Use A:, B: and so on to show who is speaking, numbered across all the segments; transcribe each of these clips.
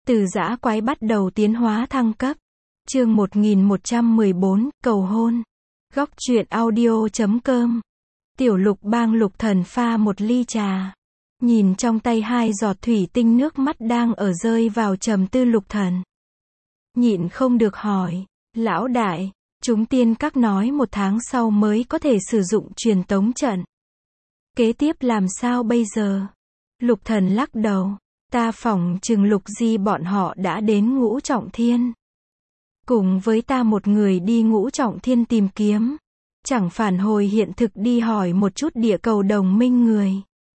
A: Từ dã quái bắt đầu tiến hóa thăng cấp. Chương 1114, cầu hôn. Góc truyện audio.com. Tiểu Lục bang Lục Thần pha một ly trà. Nhìn trong tay hai giọt thủy tinh nước mắt đang ở rơi vào trầm tư Lục Thần. Nhịn không được hỏi, lão đại, chúng tiên các nói 1 tháng sau mới có thể sử dụng truyền tống trận. Kế tiếp làm sao bây giờ? Lục Thần lắc đầu, ta phỏng chừng Lục Di bọn họ đã đến Ngũ Trọng Thiên. Cùng với ta một người đi Ngũ Trọng Thiên tìm kiếm. Chẳng phản hồi hiện thực đi hỏi một chút địa cầu đồng minh người.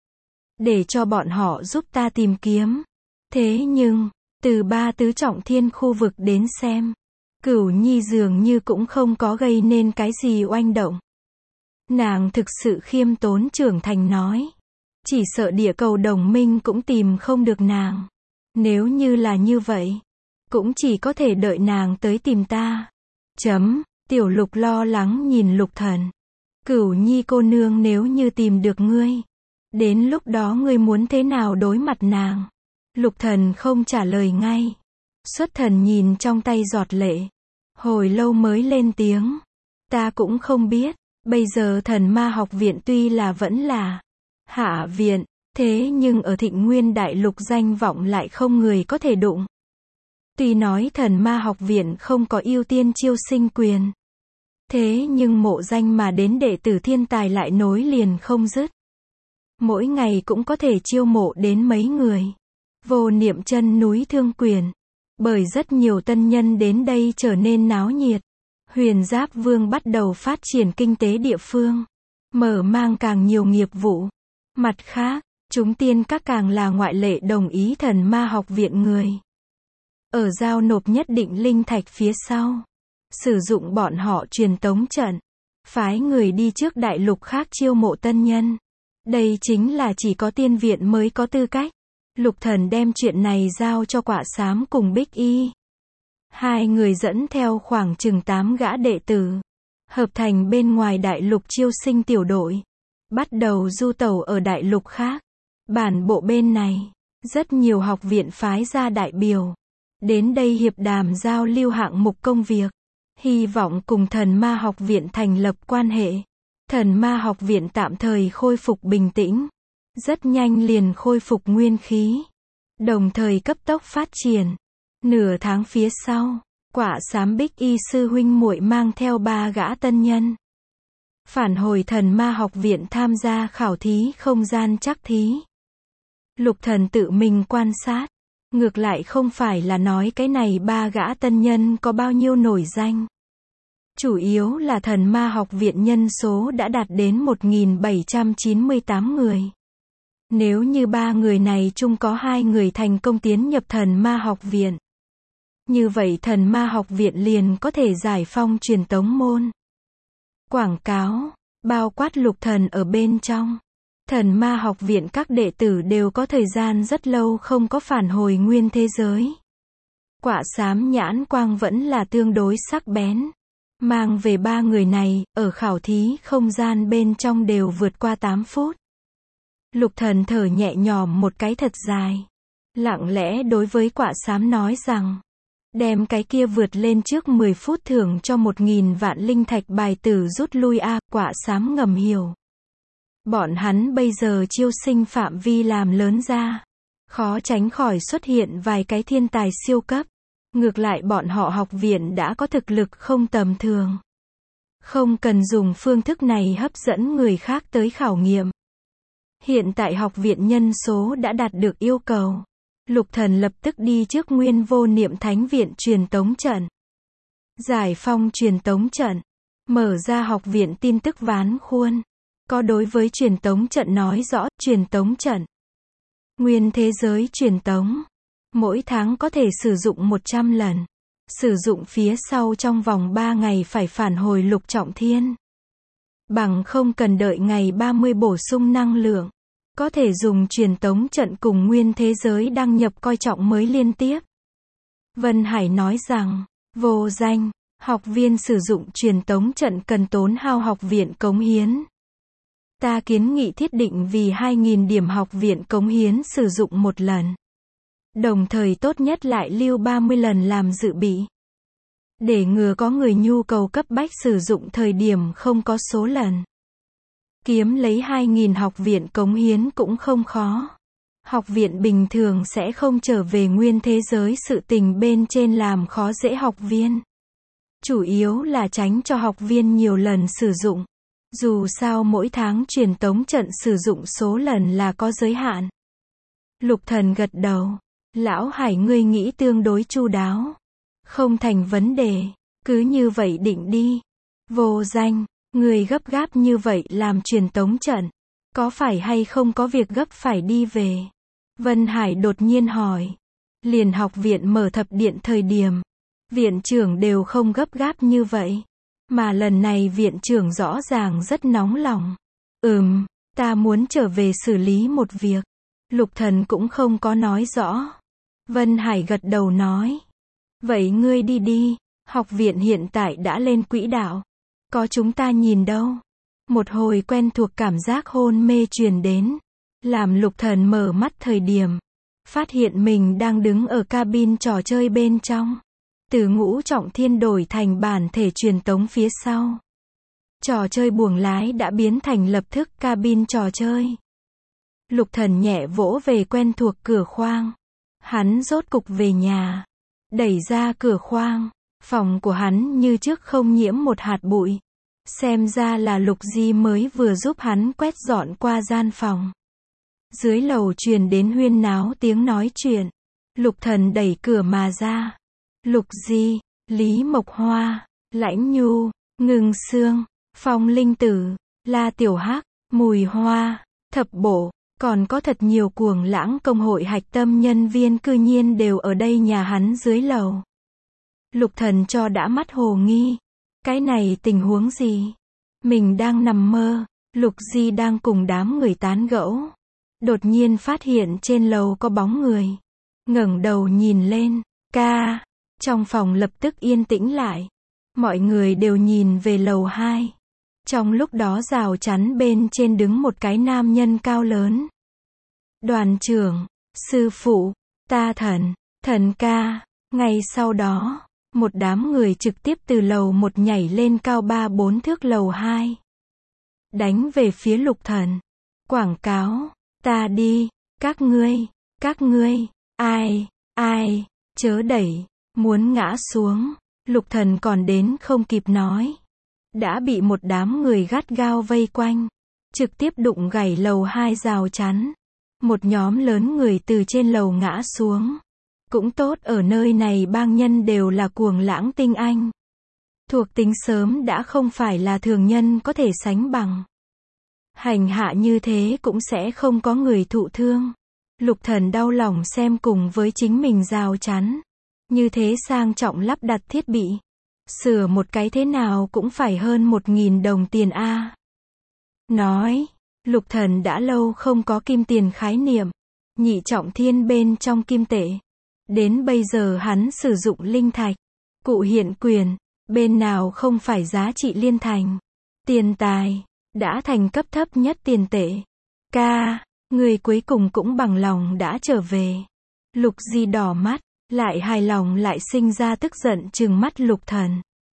A: Để cho bọn họ giúp ta tìm kiếm. Thế nhưng, từ 3 tứ trọng thiên khu vực đến xem. Cửu Nhi dường như cũng không có gây nên cái gì oanh động. Nàng thực sự khiêm tốn trưởng thành nói. Chỉ sợ địa cầu đồng minh cũng tìm không được nàng. Nếu như là như vậy, cũng chỉ có thể đợi nàng tới tìm ta. Tiểu Lục lo lắng nhìn Lục Thần. Cửu Nhi cô nương nếu như tìm được ngươi, đến lúc đó ngươi muốn thế nào đối mặt nàng? Lục Thần không trả lời ngay. Xuất thần nhìn trong tay giọt lệ. Hồi lâu mới lên tiếng. Ta cũng không biết. Bây giờ Thần Ma học viện tuy là vẫn là hạ viện, thế nhưng ở Thịnh Nguyên Đại Lục danh vọng lại không người có thể đụng. Tuy nói Thần Ma học viện không có ưu tiên chiêu sinh quyền. Thế nhưng mộ danh mà đến đệ tử thiên tài lại nối liền không dứt. Mỗi ngày cũng có thể chiêu mộ đến mấy người. Vô Niệm chân núi Thương Quyền. Bởi rất nhiều tân nhân đến đây trở nên náo nhiệt. Huyền Giáp Vương bắt đầu phát triển kinh tế địa phương. Mở mang càng nhiều nghiệp vụ. Mặt khác, chúng tiên các càng là ngoại lệ đồng ý Thần Ma học viện người. Ở giao nộp nhất định linh thạch phía sau. Sử dụng bọn họ truyền tống trận. Phái người đi trước đại lục khác chiêu mộ tân nhân. Đây chính là chỉ có tiên viện mới có tư cách. Lục Thần đem chuyện này giao cho Quạ Xám cùng Bích Y. Hai người dẫn theo khoảng chừng 8 gã đệ tử. Hợp thành bên ngoài đại lục chiêu sinh tiểu đội. Bắt đầu du tẩu ở đại lục khác. Bản bộ bên này, rất nhiều học viện phái ra đại biểu. Đến đây hiệp đàm giao lưu hạng mục công việc. Hy vọng cùng Thần Ma học viện thành lập quan hệ. Thần Ma học viện tạm thời khôi phục bình tĩnh. Rất nhanh liền khôi phục nguyên khí. Đồng thời cấp tốc phát triển. Nửa tháng phía sau, Quạ Xám Bích Y sư huynh muội mang theo 3 gã tân nhân. Phản hồi Thần Ma học viện tham gia khảo thí không gian trắc thí. Lục Thần tự mình quan sát. Ngược lại không phải là nói cái này 3 gã tân nhân có bao nhiêu nổi danh. Chủ yếu là Thần Ma học viện nhân số đã đạt đến 1798 người. Nếu như 3 người này chung có 2 người thành công tiến nhập Thần Ma học viện. Như vậy Thần Ma học viện liền có thể giải phong truyền tống môn. Quảng cáo, bao quát Lục Thần ở bên trong. Thần Ma học viện các đệ tử đều có thời gian rất lâu không có phản hồi nguyên thế giới. Quạ Xám nhãn quang vẫn là tương đối sắc bén. Mang về 3 người này, ở khảo thí không gian bên trong đều vượt qua 8 phút. Lục Thần thở nhẹ nhõm một cái thật dài. Lặng lẽ đối với Quạ Xám nói rằng, đem cái kia vượt lên trước 10 phút thưởng cho 1000 vạn linh thạch bài tử rút lui a. Quạ Xám ngầm hiểu. Bọn hắn bây giờ chiêu sinh phạm vi làm lớn ra. Khó tránh khỏi xuất hiện vài cái thiên tài siêu cấp. Ngược lại bọn họ học viện đã có thực lực không tầm thường. Không cần dùng phương thức này hấp dẫn người khác tới khảo nghiệm. Hiện tại học viện nhân số đã đạt được yêu cầu. Lục Thần lập tức đi trước Nguyên Vô Niệm Thánh viện truyền tống trận. Giải phong truyền tống trận. Mở ra học viện tin tức ván khuôn. Có đối với truyền tống trận nói rõ, truyền tống trận. Nguyên thế giới truyền tống. Mỗi tháng có thể sử dụng 100 lần. Sử dụng phía sau trong vòng 3 ngày phải phản hồi Lục Trọng Thiên. Bằng không cần đợi ngày 30 bổ sung năng lượng. Có thể dùng truyền tống trận cùng nguyên thế giới đăng nhập coi trọng mới liên tiếp. Vân Hải nói rằng, vô danh, học viên sử dụng truyền tống trận cần tốn hao học viện cống hiến. Ta kiến nghị thiết định vì 2000 điểm học viện cống hiến sử dụng một lần. Đồng thời tốt nhất lại lưu 30 lần làm dự bị. Để ngừa có người nhu cầu cấp bách sử dụng thời điểm không có số lần. Kiếm lấy 2.000 học viện cống hiến cũng không khó. Học viện bình thường sẽ không trở về nguyên thế giới sự tình bên trên làm khó dễ học viên. Chủ yếu là tránh cho học viên nhiều lần sử dụng. Dù sao mỗi tháng truyền tống trận sử dụng số lần là có giới hạn. Lục Thần gật đầu. Lão Hải ngươi nghĩ tương đối chu đáo. Không thành vấn đề. Cứ như vậy định đi. Vô Danh, người gấp gáp như vậy làm truyền tống trận. Có phải hay không có việc gấp phải đi về? Vân Hải đột nhiên hỏi. Liền học viện mở thập điện thời điểm. Viện trưởng đều không gấp gáp như vậy. Mà lần này viện trưởng rõ ràng rất nóng lòng. Ta muốn trở về xử lý một việc. Lục Thần cũng không có nói rõ. Vân Hải gật đầu nói. Vậy ngươi đi đi. Học viện hiện tại đã lên quỹ đạo. Có chúng ta nhìn đâu. Một hồi quen thuộc cảm giác hôn mê truyền đến. Làm Lục Thần mở mắt thời điểm. Phát hiện mình đang đứng ở cabin trò chơi bên trong. Từ Ngũ Trọng Thiên đổi thành bản thể truyền tống phía sau. Trò chơi buồng lái đã biến thành lập tức cabin trò chơi. Lục Thần nhẹ vỗ về quen thuộc cửa khoang. Hắn rốt cục về nhà. Đẩy ra cửa khoang. Phòng của hắn như trước không nhiễm một hạt bụi. Xem ra là Lục Di mới vừa giúp hắn quét dọn qua gian phòng. Dưới lầu truyền đến huyên náo tiếng nói chuyện. Lục Thần đẩy cửa mà ra. Lục Di, Lý Mộc Hoa, Lãnh Nhu, Ngưng Sương, Phong Linh Tử, La Tiểu Hắc, Mùi Hoa, Thập Bộ, còn có thật nhiều cuồng lãng công hội hạch tâm nhân viên cư nhiên đều ở đây nhà hắn dưới lầu. Lục Thần cho đã mắt hồ nghi. Cái này tình huống gì? Mình đang nằm mơ. Lục Di đang cùng đám người tán gẫu. Đột nhiên phát hiện trên lầu có bóng người. Ngẩng đầu nhìn lên. Ca. Trong phòng lập tức yên tĩnh lại. Mọi người đều nhìn về lầu 2. Trong lúc đó rào chắn bên trên đứng một cái nam nhân cao lớn. Đoàn trưởng, sư phụ, ta thần ca. Ngay sau đó, một đám người trực tiếp từ lầu 1 nhảy lên cao 3-4 thước lầu 2. Đánh về phía Lục Thần. Quảng cáo, ta đi, các ngươi, ai, chớ đẩy, muốn ngã xuống. Lục Thần còn đến không kịp nói. Đã bị một đám người gắt gao vây quanh. Trực tiếp đụng gãy lầu 2 rào chắn. Một nhóm lớn người từ trên lầu ngã xuống. Cũng tốt ở nơi này bang nhân đều là cuồng lãng tinh anh. Thuộc tính sớm đã không phải là thường nhân có thể sánh bằng. Hành hạ như thế cũng sẽ không có người thụ thương. Lục Thần đau lòng xem cùng với chính mình rào chắn. Như thế sang trọng lắp đặt thiết bị. Sửa một cái thế nào cũng phải hơn 1.000 đồng tiền a. Nói, Lục Thần đã lâu không có kim tiền khái niệm. Nhị trọng thiên bên trong kim tệ. Đến bây giờ hắn sử dụng linh thạch. Cụ hiện quyền. Bên nào không phải giá trị liên thành. Tiền tài. Đã thành cấp thấp nhất tiền tệ. Ca. Người cuối cùng cũng bằng lòng đã trở về. Lục Di đỏ mắt. Lại hài lòng lại sinh ra tức giận trừng mắt Lục Thần.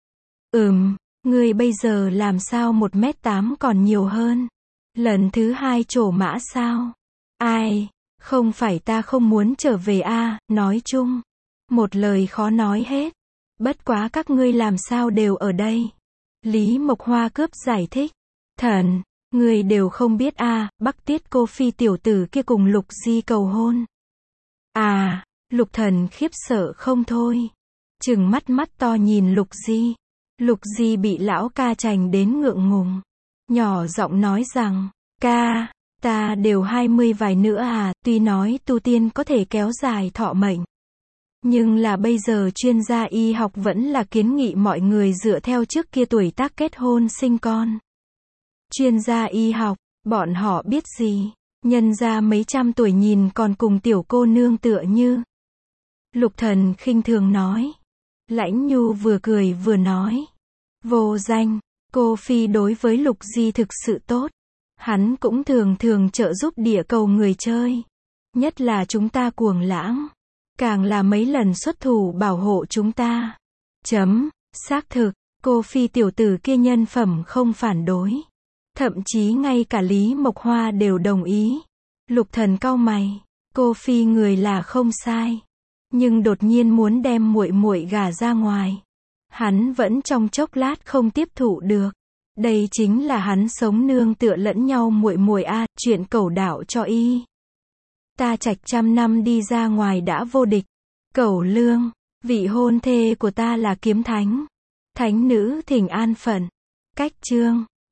A: Người bây giờ làm sao 1m8 còn nhiều hơn. Lần thứ 2 trổ mã sao? Ai? Không phải ta không muốn trở về a, nói chung. Một lời khó nói hết. Bất quá các ngươi làm sao đều ở đây? Lý Mộc Hoa cướp giải thích. Thần, người đều không biết a, Bắc Tiết Cô Phi tiểu tử kia cùng Lục Di cầu hôn. À, Lục Thần khiếp sợ không thôi. Trừng mắt to nhìn Lục Di. Lục Di bị lão ca chành đến ngượng ngùng. Nhỏ giọng nói rằng, ca, ta đều 20 vài nữa à, tuy nói tu tiên có thể kéo dài thọ mệnh. Nhưng là bây giờ chuyên gia y học vẫn là kiến nghị mọi người dựa theo trước kia tuổi tác kết hôn sinh con. Chuyên gia y học, bọn họ biết gì, nhân ra mấy trăm tuổi nhìn còn cùng tiểu cô nương tựa như. Lục Thần khinh thường nói. Lãnh Nhu vừa cười vừa nói. Vô Danh, cô Phi đối với Lục Di thực sự tốt. Hắn cũng thường trợ giúp địa cầu người chơi. Nhất là chúng ta cuồng lãng. càng là mấy lần xuất thủ bảo hộ chúng ta. Xác thực, cô Phi tiểu tử kia nhân phẩm không phản đối. Thậm chí ngay cả Lý Mộc Hoa đều đồng ý. Lục Thần cau mày, cô Phi người là không sai, nhưng đột nhiên muốn đem muội muội gả ra ngoài, hắn vẫn trong chốc lát không tiếp thụ được. Đây chính là hắn sống nương tựa lẫn nhau muội muội a, chuyện cẩu đạo cho y. Ta Trạch trăm năm đi ra ngoài đã vô địch. Cẩu Lương, vị hôn thê của ta là kiếm thánh. Thánh nữ thỉnh an phận. Cách chương